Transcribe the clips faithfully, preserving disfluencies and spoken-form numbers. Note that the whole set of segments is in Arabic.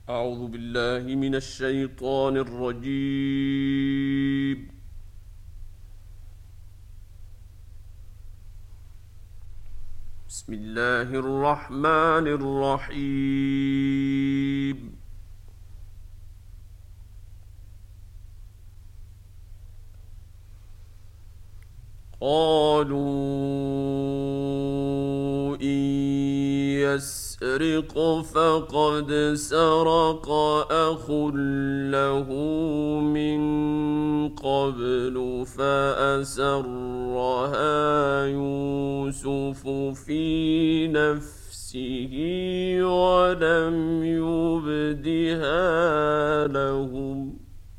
أعوذ بالله من الشيطان الرجيم. بسم الله الرحمن الرحيم. قالوا إن يسرق فقد سرق أخ له من قبل فأسرها يوسف في نفسه ولم يبدها لهم.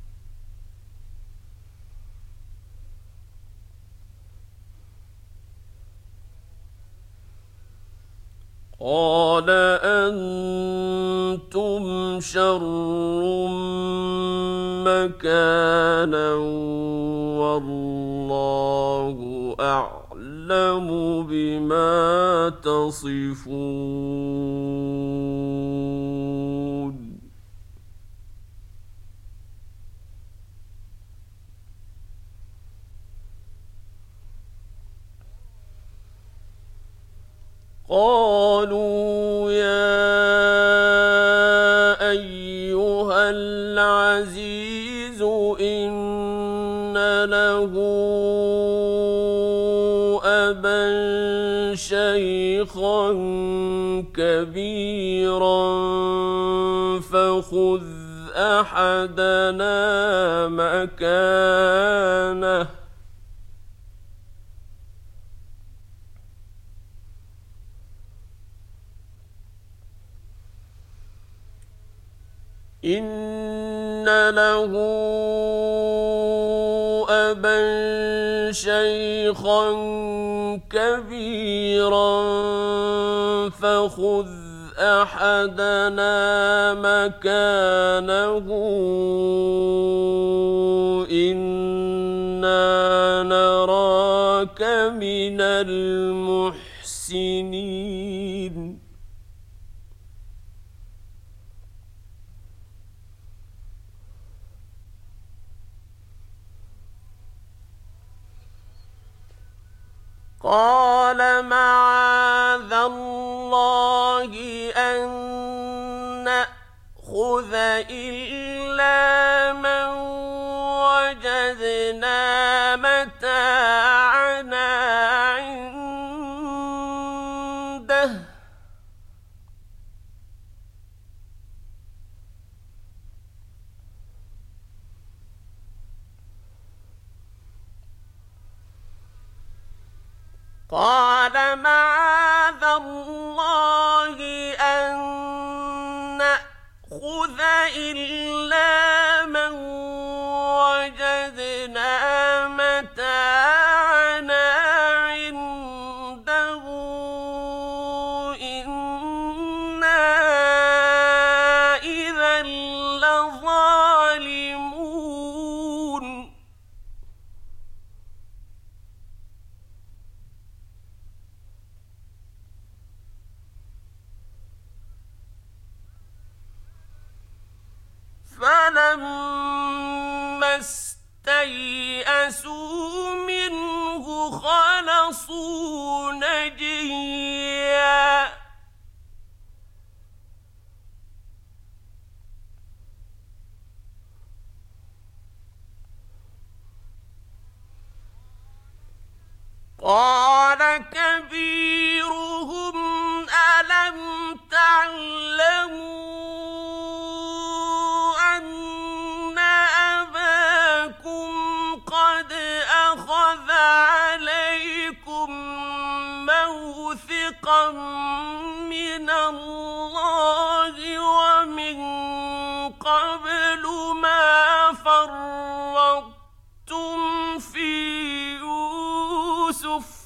قال أنتم شر مكانا والله أعلم بما تصفون. قالوا يا أيها العزيز إن له أبا شيخا كبيرا فخذ أحدنا مكانه إن له أبا شيخا كبيرا فخذ أحدنا مكانه إنا نراك من المحسنين. قال معاذ الله أن نأخذ إلا من وجدنا متاعنا عنده قال معاذ الله أن نأخذ إلا من وجدنا متاعنا عنده إنا إذا لظالمون. فلما استيئسوا منه خلصوا نجيا قال كبيرهم ألم تعلموا أن أباكم قد أخذ عليكم موثقا من الله ومن قبل ما فرطتم في يوسف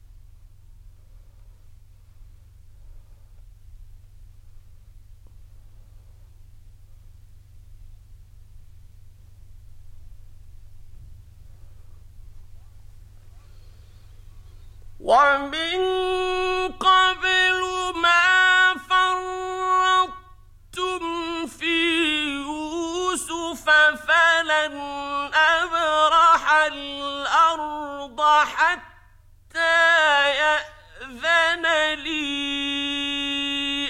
ومن قبل ما فرطتم في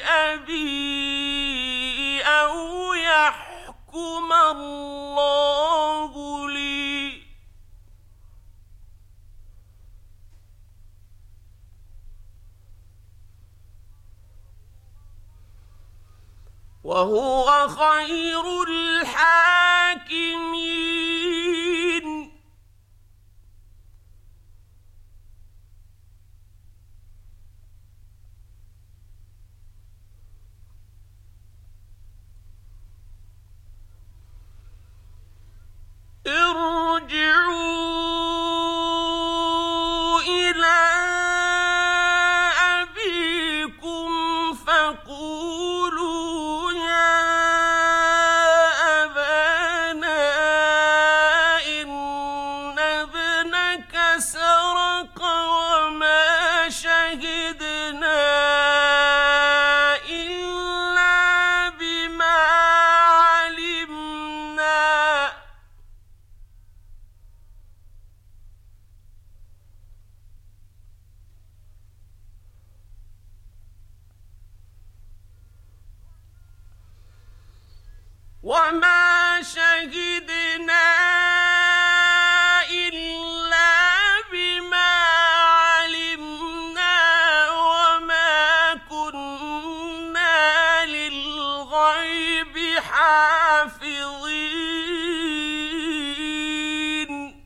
أبي أو يحكم الله لي وهو خير الحاكمين ارجعوا إلى أبيكم فقولوا يا أبانا إن ابنك سرق وما شهدنا إلا بما علمنا وما شهدنا إلا بما علمنا وما كنا للغيب حافظين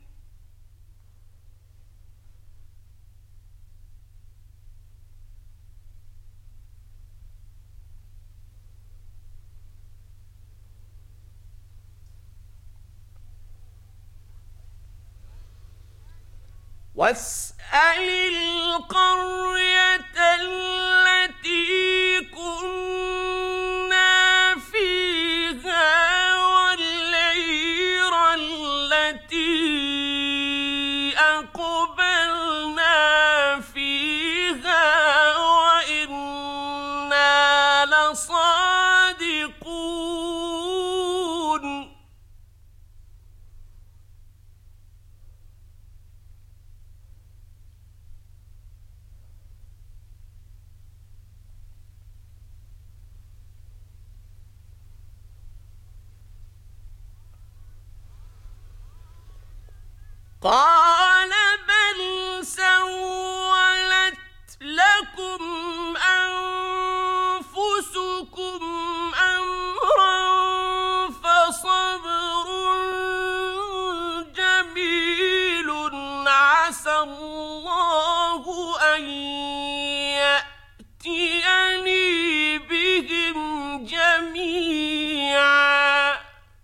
واسأل القرية التي كنا فيها والعير التي أقبلنا فيها وإنا لصادقون قال بل سولت لكم أنفسكم أمرا فصبر جميل عسى الله أن يأتيني بهم جميعا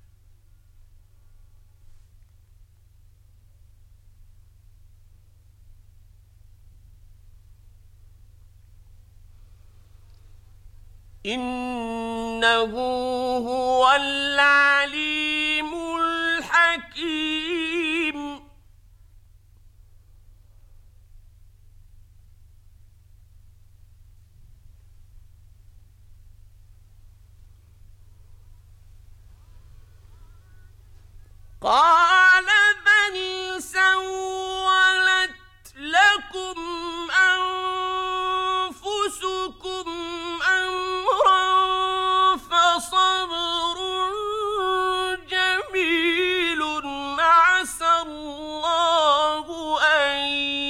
إنه هو العليم الحكيم قال بل سولت لكم أنفسكم أمرا فصبر جميل عسى الله أن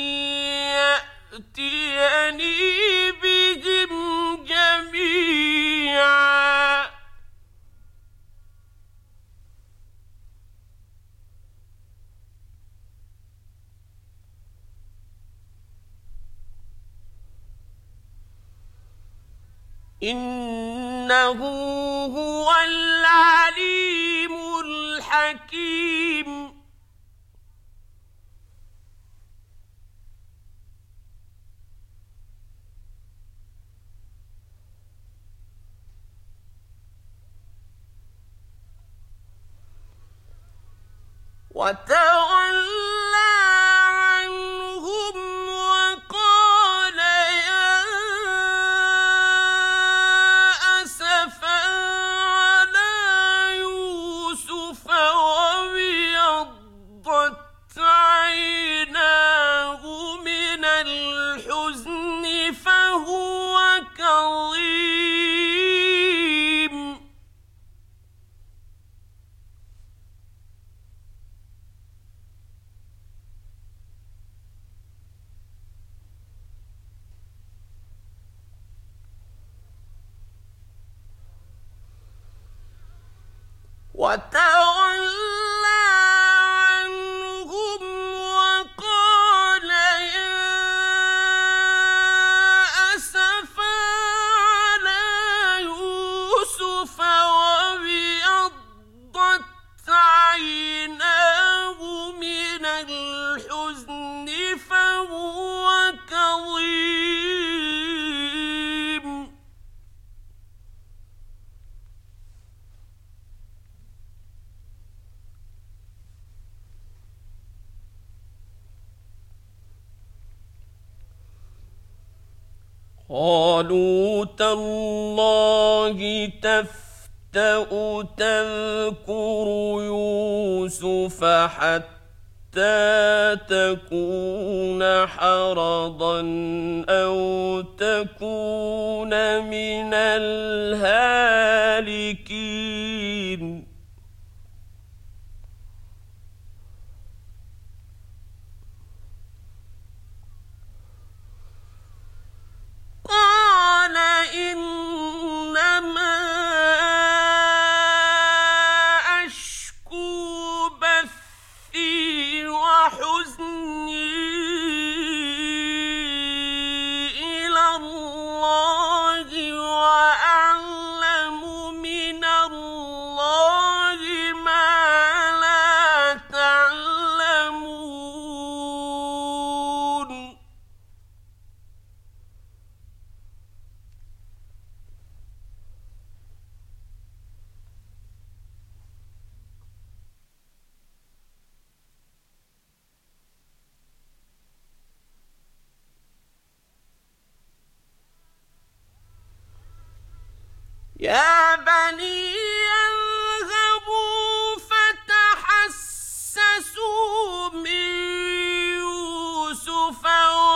يأتيني بهم جميعا إنه هو العليم الحكيم وتولى عنهم وقال يا أسفا على يوسف وابيضت عيناه من الحزن فهو كظيم وتولى عنهم وقال يا أسفا على يوسف وابيضت عيناه من الحزن فهو كظيم. قالوا تالله تفتأ تذكر يوسف حتى تكون حرضا أو تكون من الهالكين. قال إنما أشكو بثي وحزني إلى الله وأعلم من الله ما لا تعلمون. يا بني اذهبوا فتحسسوا من يوسف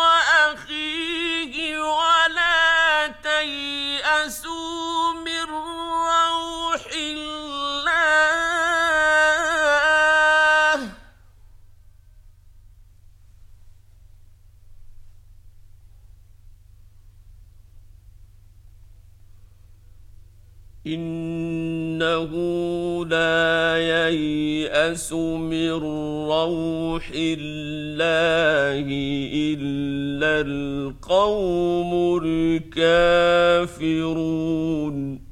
وأخيه ولا تيأسوا من روح الله إنه لا ييأس من روح الله إلا القوم الكافرون.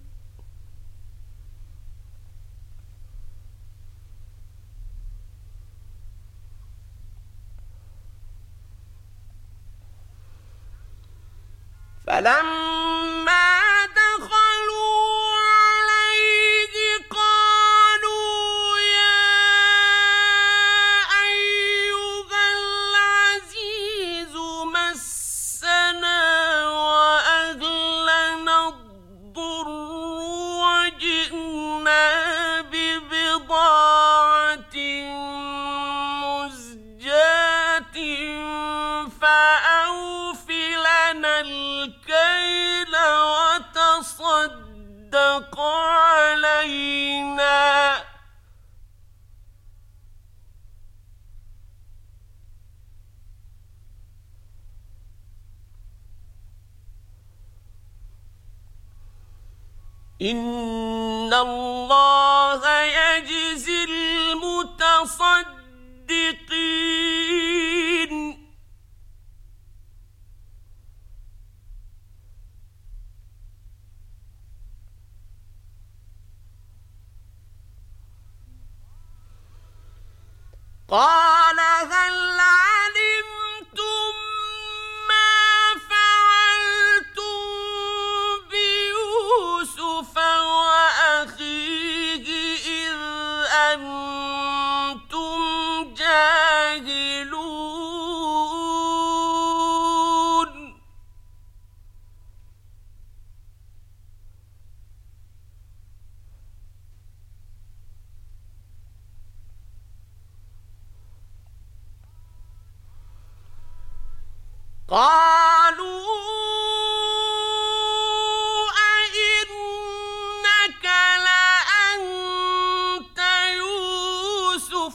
فلما دخلوا عليه قالوا يا أيها العزيز مسنا وأهلنا الضر وجئنا ببضاعة مزجاة فأوف لنا الكيل وتصدق علينا إن الله يجزي المتصدقين. قال هل علمتم ما فعلتم بيوسف وأخيه إذ أنتم جاهلون. قالوا أئنك لأنت يوسف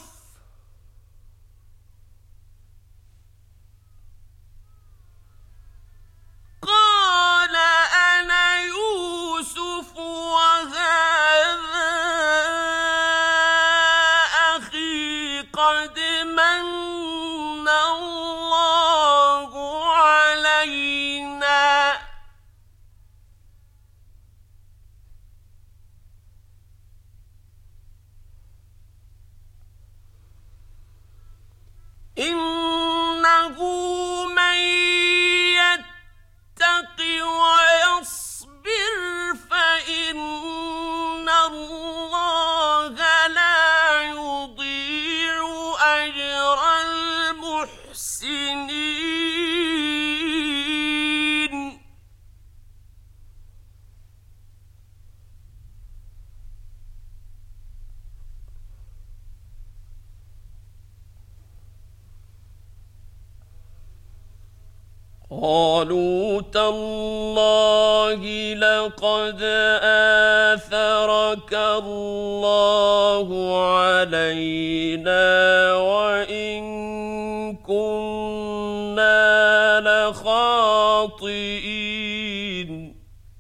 قال أنا يوسف وهذا إنه من يتق ويصبر فإن الله لا يضيع أجر المحسنين. قالوا تالله لقد آثرك الله علينا وإن كنا لخاطئين.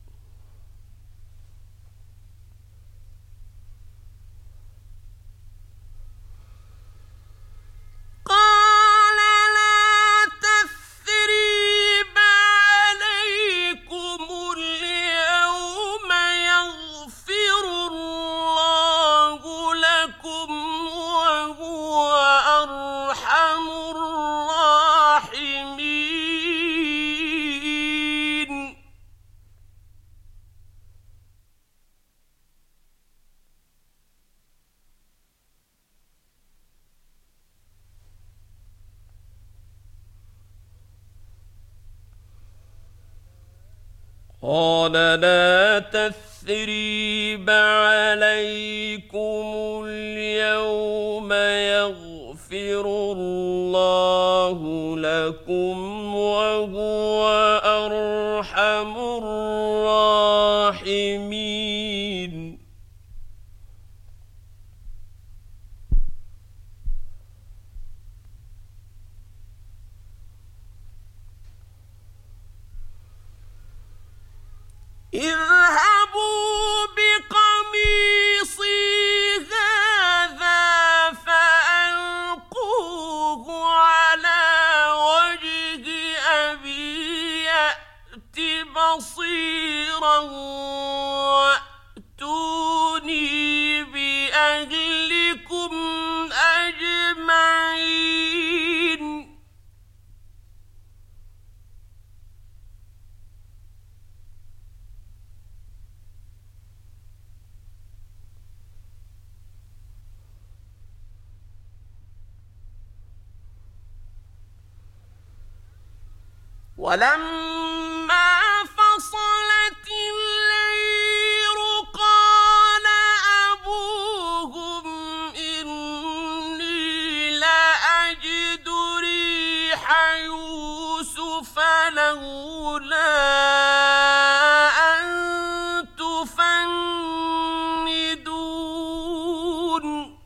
قال لا تثريب عليكم اليوم يغفر الله لكم وهو أرحم الراحمين. قال لا تثريب عليكم اليوم يغفر الله لكم وهو أرحم الراحمين. اذهبوا بقميصي هذا فألقوه على وجه أبي يأت بصيرا وأتوني بأهلكم أجمعين. ولما فصلت العير قال أبوهم إني لأجد ريح يوسف لولا أن تفندون.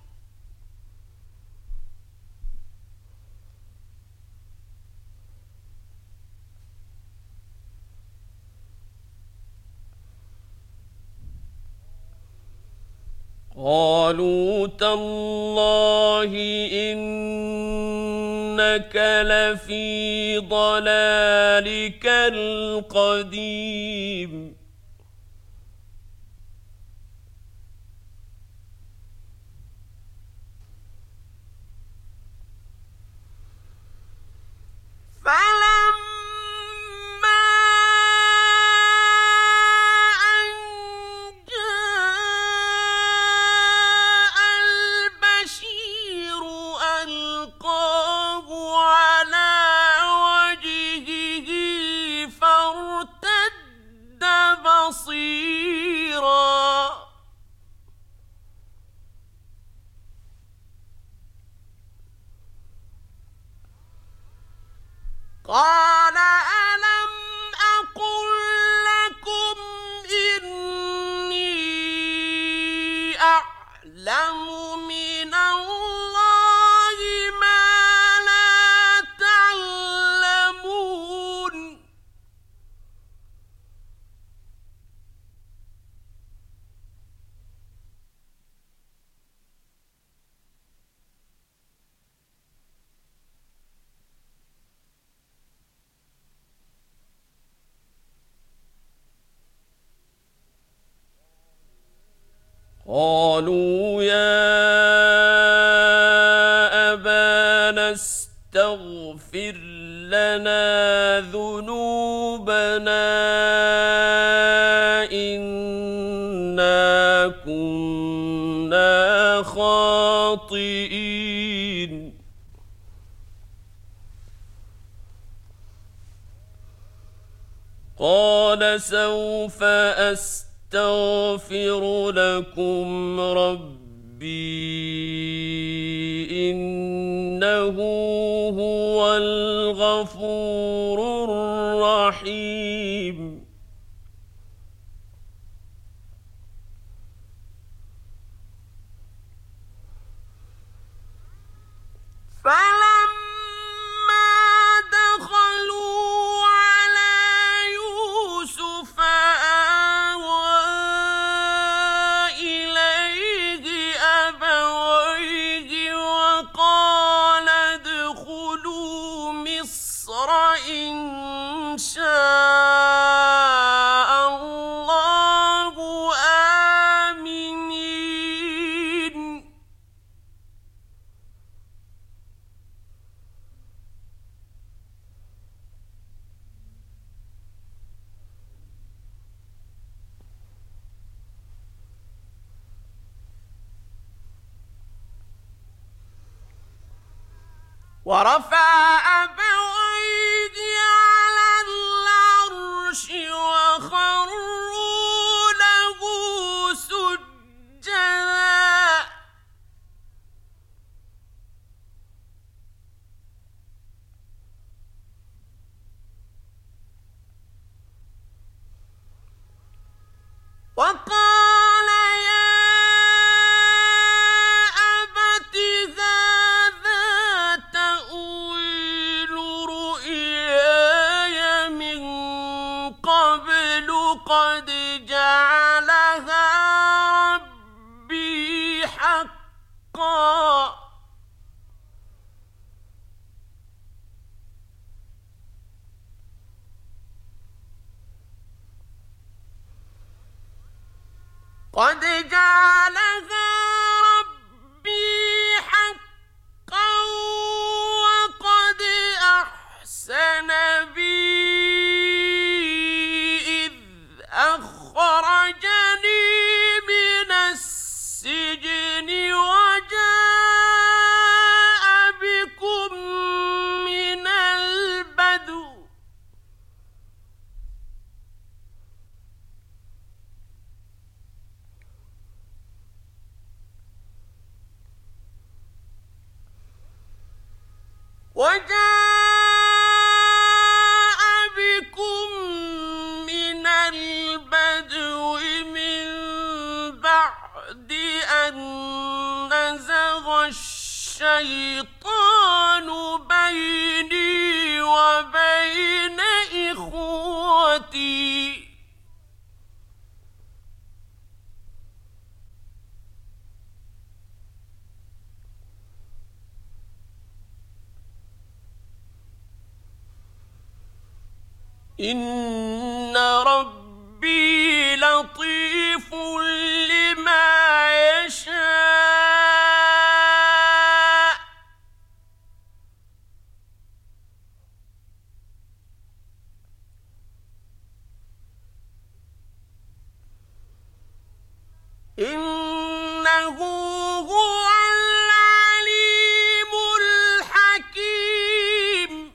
قالوا تالله إنك لفي ضلالك القديم. فلما أن جاء البشير ألقاه على وجهه فارتد بصيرا. قال ألم أقل لكم إني أعلم من الله ما لا تعلمون. قالوا يا أبانا إنا كنا خاطئين قال سوف أستغفر لكم ربي إنه هو الغفور الرحيم فلما دخلوا على يوسف آوى إليه أبويه وقال ادخلوا مصر إن شاء الله آمنين ورفع أبويه على العرش وخروا له سجدا وقال يا أبت هذا تأويل رؤياي من قبل قد جعلها ربي حقا قد جعلها ربي حقا وقد أحسن بي إذ أخرجني من السجن وجاء بكم من البدو وجاء بكم من البدو من بعد أن نزغ الشيطان بيني وبين إخوتي إن ربي لطيف لما يشاء إنه هو العليم الحكيم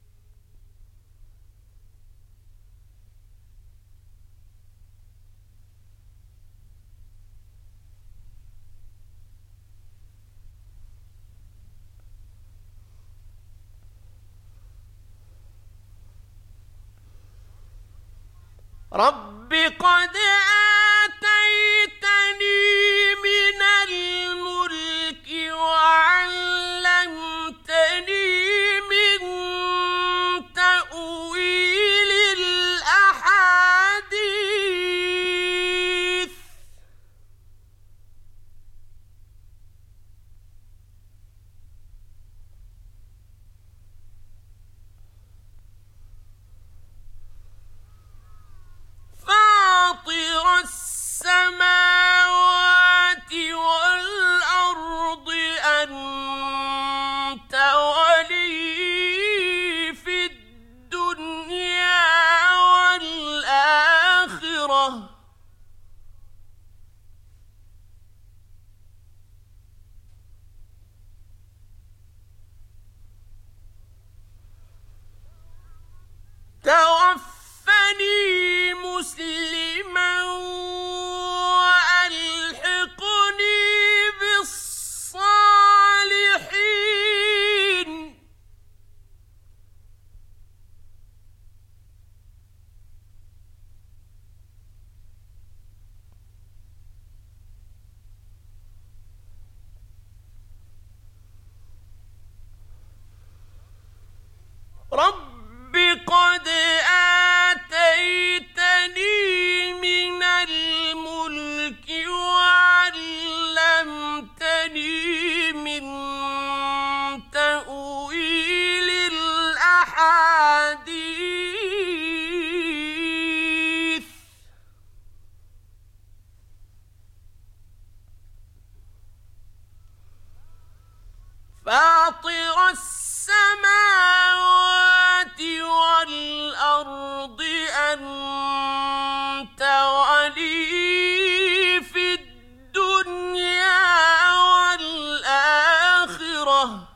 رب قد آتيتني من الملك وعلمتني من تأويل الأحاديث فاطر فاطر السماوات والأرض أنت ولي في الدنيا والآخرة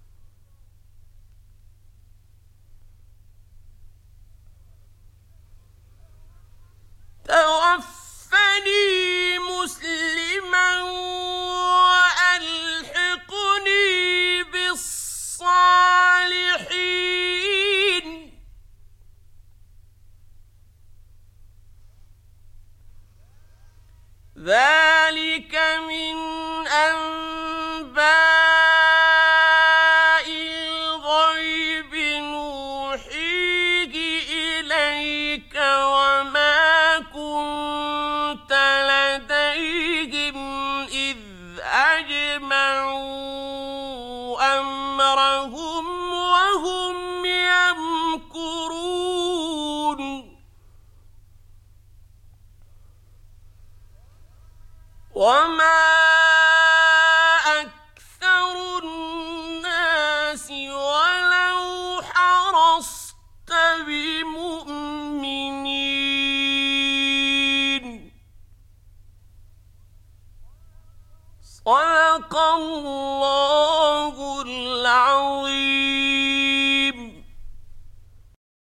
توفني مسلما وألحقني بالصالحين ذلك من أنباء الغيب نوحيه إليك وما كنت لديهم إذ أجمعوا أمرهم وهم يمكرون وما أكثر الناس ولو حرصت بمؤمنين صدق الله